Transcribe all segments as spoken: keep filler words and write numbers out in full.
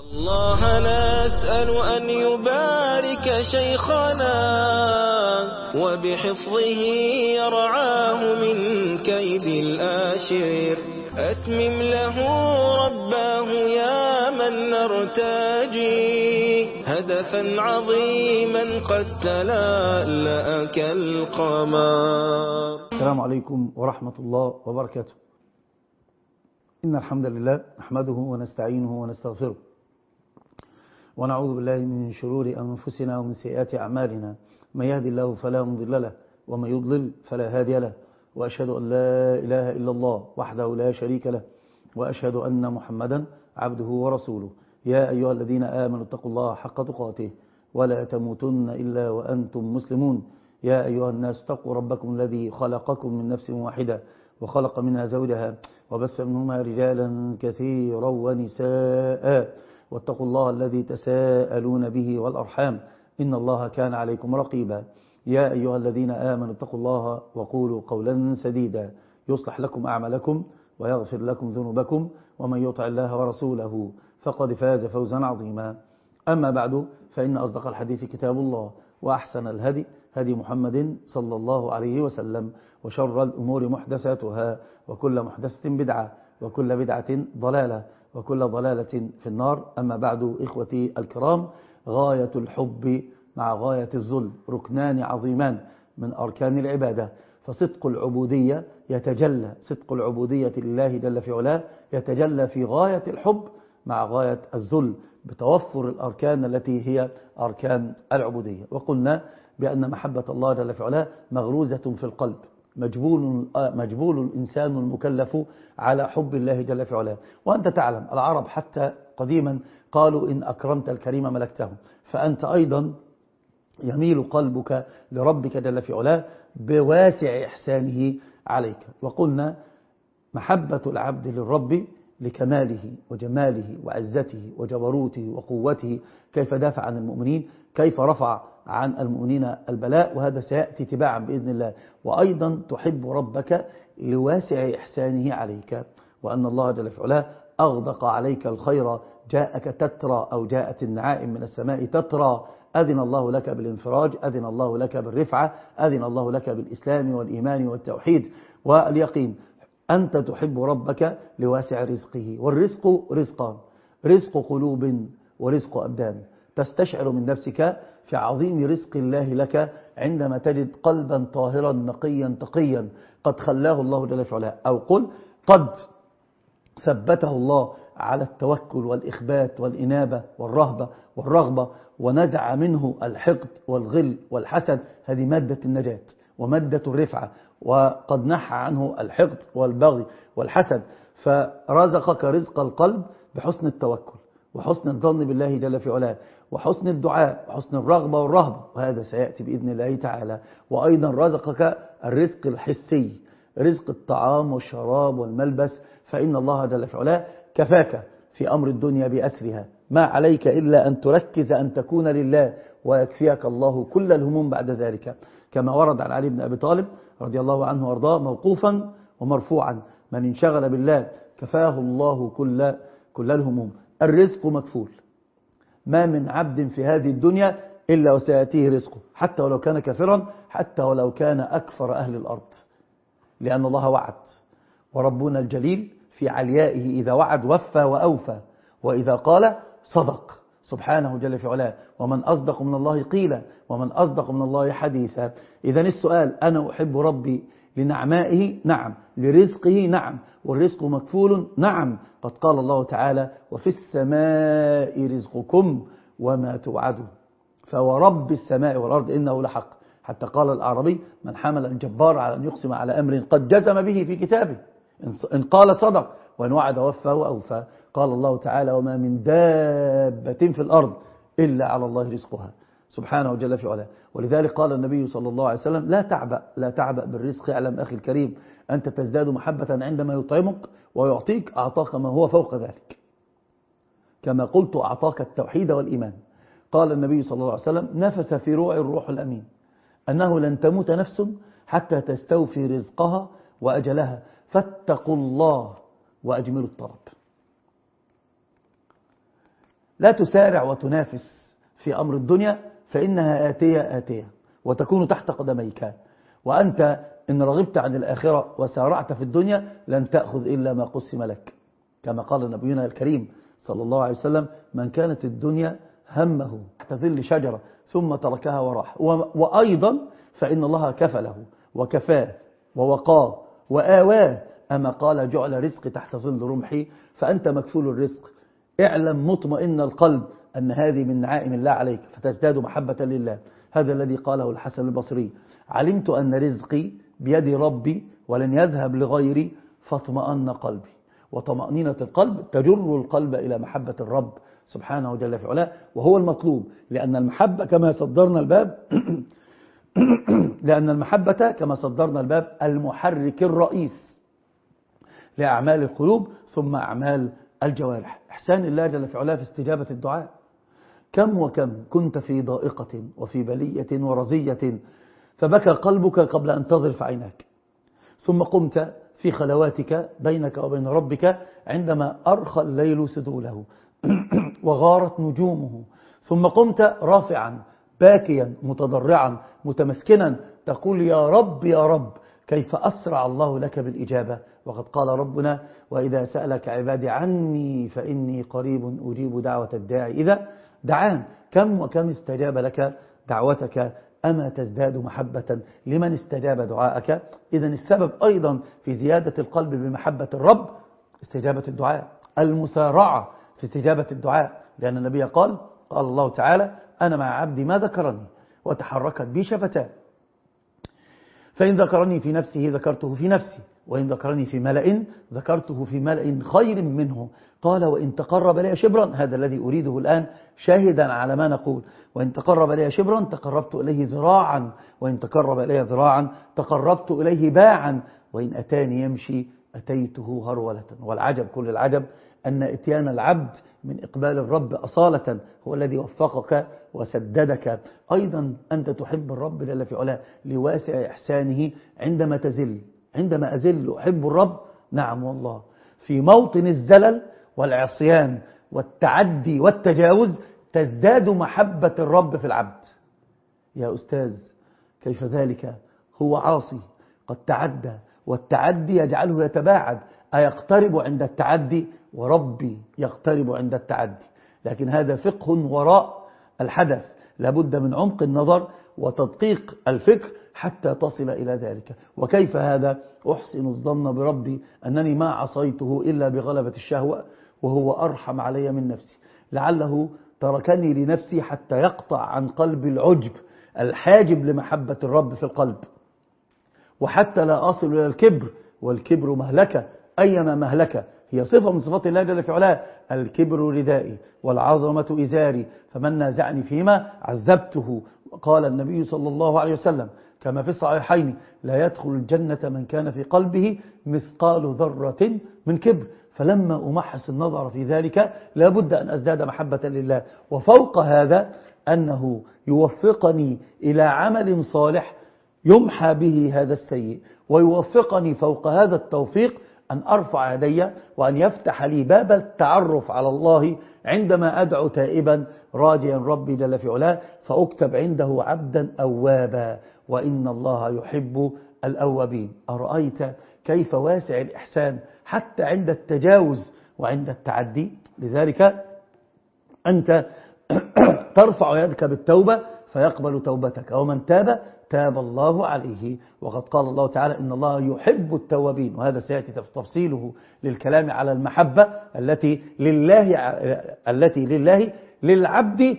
الله نسأل أن يبارك شيخنا وبحفظه يرعاه من كيد الآشر. أتمم له رباه يا من نرتجي هدفا عظيما قد تلألأ كالقمر. السلام عليكم ورحمة الله وبركاته. إن الحمد لله نحمده ونستعينه ونستغفره ونعوذ بالله من شرور أنفسنا ومن سيئات أعمالنا. من يهد الله فلا مضل له ومن يضلل فلا هادي له، وأشهد أن لا إله إلا الله وحده لا شريك له، وأشهد أن محمدا عبده ورسوله. يا أيها الذين آمنوا اتقوا الله حق تقاته ولا تموتن إلا وأنتم مسلمون. يا أيها الناس اتقوا ربكم الذي خلقكم من نفس واحدة وخلق منها زوجها وبث منهما رجالا كثيرا ونساء، واتقوا الله الذي تساءلون به والأرحام إن الله كان عليكم رقيبا. يا أيها الذين آمنوا اتقوا الله وقولوا قولا سديدا يصلح لكم أعمالكم ويغفر لكم ذنوبكم، ومن يطع الله ورسوله فقد فاز فوزا عظيما. أما بعد، فإن أصدق الحديث كتاب الله، وأحسن الهدي هدي محمد صلى الله عليه وسلم، وشر الأمور محدثاتها، وكل محدثة بدعة، وكل بدعة ضلالة، وكل ضلالة في النار. أما بعد، إخوتي الكرام، غاية الحب مع غاية الذل ركنان عظيمان من أركان العبادة. فصدق العبودية يتجلى صدق العبودية لله جل في علاه يتجلى في غاية الحب مع غاية الذل بتوفر الأركان التي هي أركان العبودية. وقلنا بأن محبة الله جل في علاه مغروزة في القلب، مجبول, مجبول الإنسان المكلف على حب الله جل في علاه. وأنت تعلم العرب حتى قديما قالوا إن أكرمت الكريم ملكته، فأنت أيضا يميل قلبك لربك جل في علاه بواسع إحسانه عليك. وقلنا محبة العبد للرب لكماله وجماله وعزته وجبروته وقوته، كيف دافع عن المؤمنين، كيف رفع عن المؤمنين البلاء، وهذا سيأتي تباعا بإذن الله. وأيضا تحب ربك لواسع إحسانه عليك، وأن الله جل في علاه أغدق عليك الخير، جاءك تترى أو جاءت النعائم من السماء تترى، أذن الله لك بالانفراج، أذن الله لك بالرفعة، أذن الله لك بالإسلام والإيمان والتوحيد واليقين. أنت تحب ربك لواسع رزقه، والرزق رزقان: رزق قلوب ورزق أبدان. تستشعر من نفسك في عظيم رزق الله لك عندما تجد قلبا طاهرا نقيا تقيا قد خلاه الله جل في علاه، أو قل قد ثبته الله على التوكل والإخبات والإنابة والرهبة والرغبة، ونزع منه الحقد والغل والحسد. هذه مادة النجاة ومادة الرفعة، وقد نحى عنه الحقد والبغي والحسد، فرزقك رزق القلب بحسن التوكل وحسن الظن بالله جل في علاه وحسن الدعاء وحسن الرغبة والرهبة، وهذا سيأتي بإذن الله تعالى. وأيضا رزقك الرزق الحسي، رزق الطعام والشراب والملبس، فإن الله جل في علاه كفاك في أمر الدنيا بأسرها، ما عليك إلا أن تركز أن تكون لله، ويكفيك الله كل الهموم بعد ذلك، كما ورد عن علي بن أبي طالب رضي الله عنه وارضاه موقوفا ومرفوعا: من انشغل بالله كفاه الله كل كل الهموم. الرزق مكفول، ما من عبد في هذه الدنيا إلا وسيأتيه رزقه، حتى ولو كان كافرا، حتى ولو كان أكفر أهل الأرض، لأن الله وعد، وربنا الجليل في عليائه إذا وعد وفى وأوفى، وإذا قال صدق سبحانه جل في علاه. ومن أصدق من الله قيلا، ومن أصدق من الله حديثا. إذن السؤال: أنا أحب ربي لنعمائه؟ نعم. لرزقه؟ نعم. والرزق مكفول؟ نعم. قد قال الله تعالى: وفي السماء رزقكم وما توعدون، فورب السماء والأرض إنه لحق. حتى قال الأعرابي: من حمل الجبار على أن يقسم على أمر قد جزم به في كتابه، إن قال صدق وإن وعد وفى وأوفى. قال الله تعالى: وما من دابة في الأرض إلا على الله رزقها سبحانه جل في علاه. ولذلك قال النبي صلى الله عليه وسلم: لا تعبأ لا تعبأ بالرزق، اعلم أخي الكريم أنت تزداد محبة عندما يطعمك ويعطيك، أعطاك ما هو فوق ذلك، كما قلت أعطاك التوحيد والإيمان. قال النبي صلى الله عليه وسلم: نفث في روع الروح الأمين أنه لن تموت نفس حتى تستوفي رزقها وأجلها، فاتقوا الله وأجملوا الطلب. لا تسارع وتنافس في أمر الدنيا، فإنها آتية آتية وتكون تحت قدميك، وأنت إن رغبت عن الآخرة وسارعت في الدنيا لن تأخذ إلا ما قسم لك، كما قال نبينا الكريم صلى الله عليه وسلم: من كانت الدنيا همه تحت ظل شجرة ثم تركها وراح. وأيضا فإن الله كفله وكفاه ووقاه وآواه، أما قال: جعل رزقي تحت ظل رمحي، فأنت مكفول الرزق. اعلم مطمئن القلب أن هذه من نعائم الله عليك، فتزداد محبة لله. هذا الذي قاله الحسن البصري: علمت أن رزقي بيد ربي ولن يذهب لغيري فاطمأن قلبي. وطمأنينة القلب تجر القلب إلى محبة الرب سبحانه وجل في علاه، وهو المطلوب، لأن المحبة كما صدرنا الباب لأن المحبة كما صدرنا الباب المحرك الرئيس لأعمال القلوب ثم أعمال الجوارح. إحسان الله جل في علاه في استجابة الدعاء. كم وكم كنت في ضائقة وفي بلية ورزية فبكى قلبك قبل أن تظرف عيناك، ثم قمت في خلواتك بينك وبين ربك عندما أرخى الليل سدوله وغارت نجومه، ثم قمت رافعا باكيا متضرعا متمسكنا تقول: يا رب يا رب، كيف أسرع الله لك بالإجابة، وقد قال ربنا: وإذا سألك عبادي عني فإني قريب أجيب دعوة الداعي إذا دعان. كم وكم استجاب لك دعوتك، أما تزداد محبة لمن استجاب دعاءك؟ إذن السبب أيضا في زيادة القلب بمحبة الرب استجابة الدعاء، المسارعة في استجابة الدعاء، لأن النبي قال قال الله تعالى: أنا مع عبدي ما ذكرني وتحركت بي شفتاه، فإن ذكرني في نفسه ذكرته في نفسي، وإن ذكرني في ملأ ذكرته في ملأ خير منه. قال: وإن تقرب لي شبرا، هذا الذي أريده الآن شاهدا على ما نقول، وإن تقرب لي شبرا تقربت إليه ذراعا، وإن تقرب إليه ذراعا تقربت إليه باعا، وإن أتاني يمشي أتيته هرولة. والعجب كل العجب أن إتيان العبد من إقبال الرب أصالة هو الذي وفقك وسددك. أيضا أنت تحب الرب جل في علاه لواسع إحسانه عندما تزل. عندما أزل أحب الرب، نعم والله، في موطن الزلل والعصيان والتعدي والتجاوز تزداد محبة الرب في العبد. يا أستاذ، كيف ذلك؟ هو عاصي قد تعدى، والتعدي يجعله يتباعد، أيقترب عند التعدي؟ وربي يقترب عند التعدي. لكن هذا فقه وراء الحدث، لابد من عمق النظر وتدقيق الفكر حتى تصل إلى ذلك. وكيف هذا؟ أحسن الظن بربي أنني ما عصيته إلا بغلبة الشهوة، وهو أرحم علي من نفسي، لعله تركني لنفسي حتى يقطع عن قلب العجب الحاجب لمحبة الرب في القلب، وحتى لا أصل إلى الكبر، والكبر مهلكة، أيما مهلكة هي صفة من صفات الله جل في علاه. الكبر ردائي والعظمة إزاري، فمن نازعني فيما عذبته. قال النبي صلى الله عليه وسلم كما في الصحيحين: لا يدخل الجنة من كان في قلبه مثقال ذرة من كبر. فلما أمحص النظر في ذلك لابد أن أزداد محبة لله. وفوق هذا أنه يوفقني إلى عمل صالح يمحى به هذا السيء، ويوفقني فوق هذا التوفيق أن أرفع يدي وأن يفتح لي باب التعرف على الله عندما أدعو تائبا راجيا ربي جل في علاه، فأكتب عنده عبدا أوابا، وإن الله يحب الأوابين. أرأيت كيف واسع الإحسان حتى عند التجاوز وعند التعدي؟ لذلك أنت ترفع يدك بالتوبة فيقبل توبتك، ومن تاب تاب الله عليه. وقد قال الله تعالى: إن الله يحب التوابين، وهذا سيأتي تفصيله للكلام على المحبة التي لله التي لله للعبد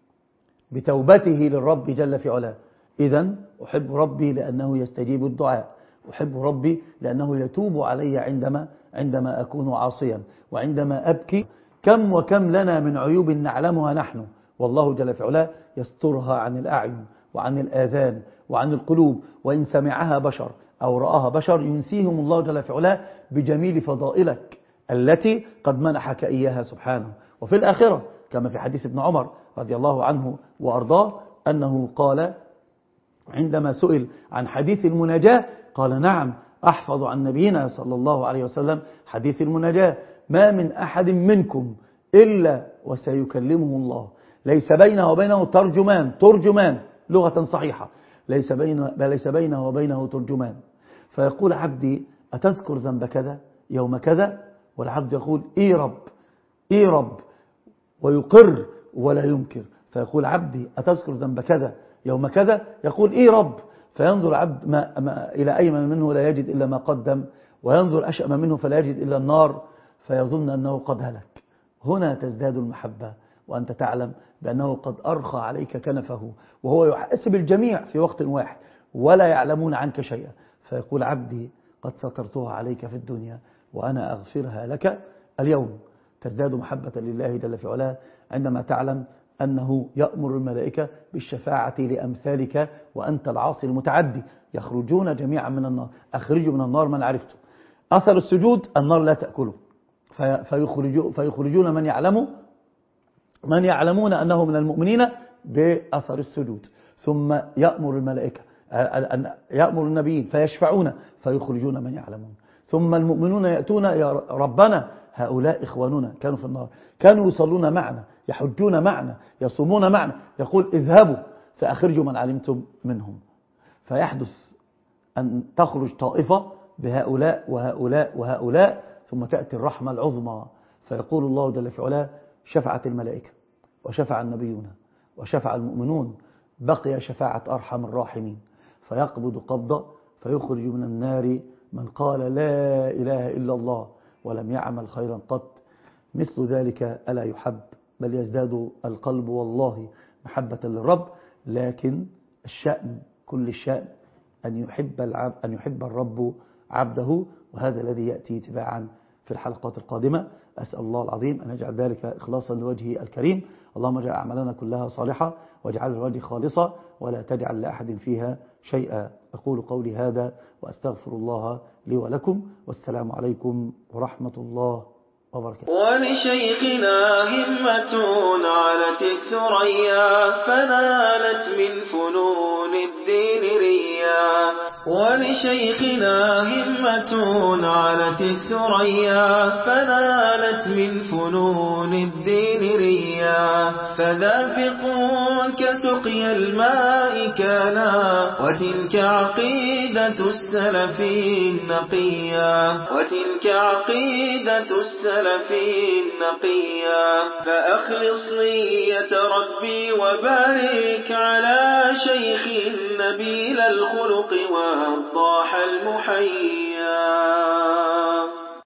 بتوبته للرب جل في علاه. إذن أحب ربي لأنه يستجيب الدعاء، أحب ربي لأنه يتوب علي عندما عندما أكون عاصيا وعندما أبكي. كم وكم لنا من عيوب نعلمها نحن، والله جل في علاه يسترها عن الأعين وعن الآذان وعن القلوب، وإن سمعها بشر أو رآها بشر ينسيهم الله جل في علاه بجميل فضائلك التي قد منحك إياها سبحانه. وفي الآخرة كما في حديث ابن عمر رضي الله عنه وأرضاه أنه قال عندما سئل عن حديث المناجاة قال: نعم أحفظ عن نبينا صلى الله عليه وسلم حديث المناجاة: ما من أحد منكم إلا وسيكلمه الله. ليس بينه وبينه ترجمان، ترجمان لغة صحيحة، ليس بينه, ليس بينه وبينه ترجمان. فيقول عبدي أتذكر ذنب كذا يوم كذا؟ والعبد يقول إيه رب، إيه رب، ويقر ولا ينكر. فيقول عبدي أتذكر ذنب كذا يوم كذا؟ يقول إيه رب. فينظر عبد ما ما إلى أيمن منه لا يجد إلا ما قدم، وينظر أشأم منه فلا يجد إلا النار، فيظن أنه قد هلك. هنا تزداد المحبة، وأنت تعلم بأنه قد أرخى عليك كنفه، وهو يحاسب الجميع في وقت واحد ولا يعلمون عنك شيئا. فيقول عبدي قد سترتها عليك في الدنيا وأنا أغفرها لك اليوم. تزداد محبة لله جل في علاه عندما تعلم أنه يأمر الملائكة بالشفاعة لأمثالك وأنت العاصي المتعدي، يخرجون جميعا من النار. أخرجوا من النار من عرفته. أثر السجود النار لا تأكله، فيخرجون من يعلم من يعلمون أنه من المؤمنين بأثر السجود. ثم يأمر الملائكة يأمر النبيين فيشفعون فيخرجون من يعلمون. ثم المؤمنون يأتون يا ربنا هؤلاء إخواننا كانوا في النار، كانوا يصلون معنا، يحجون معنا، يصومون معنا، يقول اذهبوا فأخرجوا من علمتم منهم. فيحدث أن تخرج طائفة بهؤلاء وهؤلاء وهؤلاء، ثم تأتي الرحمة العظمى. فيقول الله جل في علاه شفعت الملائكة وشفع النبيون وشفع المؤمنون، بقي شفاعة أرحم الراحمين. فيقبض قبضة فيخرج من النار من قال لا إله إلا الله ولم يعمل خيرا قط. مثل ذلك ألا يحب، بل يزداد القلب والله محبة للرب. لكن الشأن كل الشأن أن يحب العبد أن يحب الرب عبده، وهذا الذي يأتي تباعا في الحلقات القادمة. أسأل الله العظيم أن يجعل ذلك إخلاصا لوجهه الكريم. اللهم اجعل أعمالنا كلها صالحة واجعل الوجه خالصة ولا تجعل لأحد فيها شيئا. أقول قولي هذا وأستغفر الله لي ولكم، والسلام عليكم ورحمة الله وبركاته. ولشيخنا همة علت الثريا فنالت من فنون الدين ريا. ولشيخنا همة علت الثريا فنالت من فنون الدين ريا. فذا فقه كسقي الماء كانا وتلك عقيدة السلف النقيا. وتلك عقيدة السلف النقيا. فأخلص نية ربي وبارك على شيخ نبيل الخلق والضاح المحيا.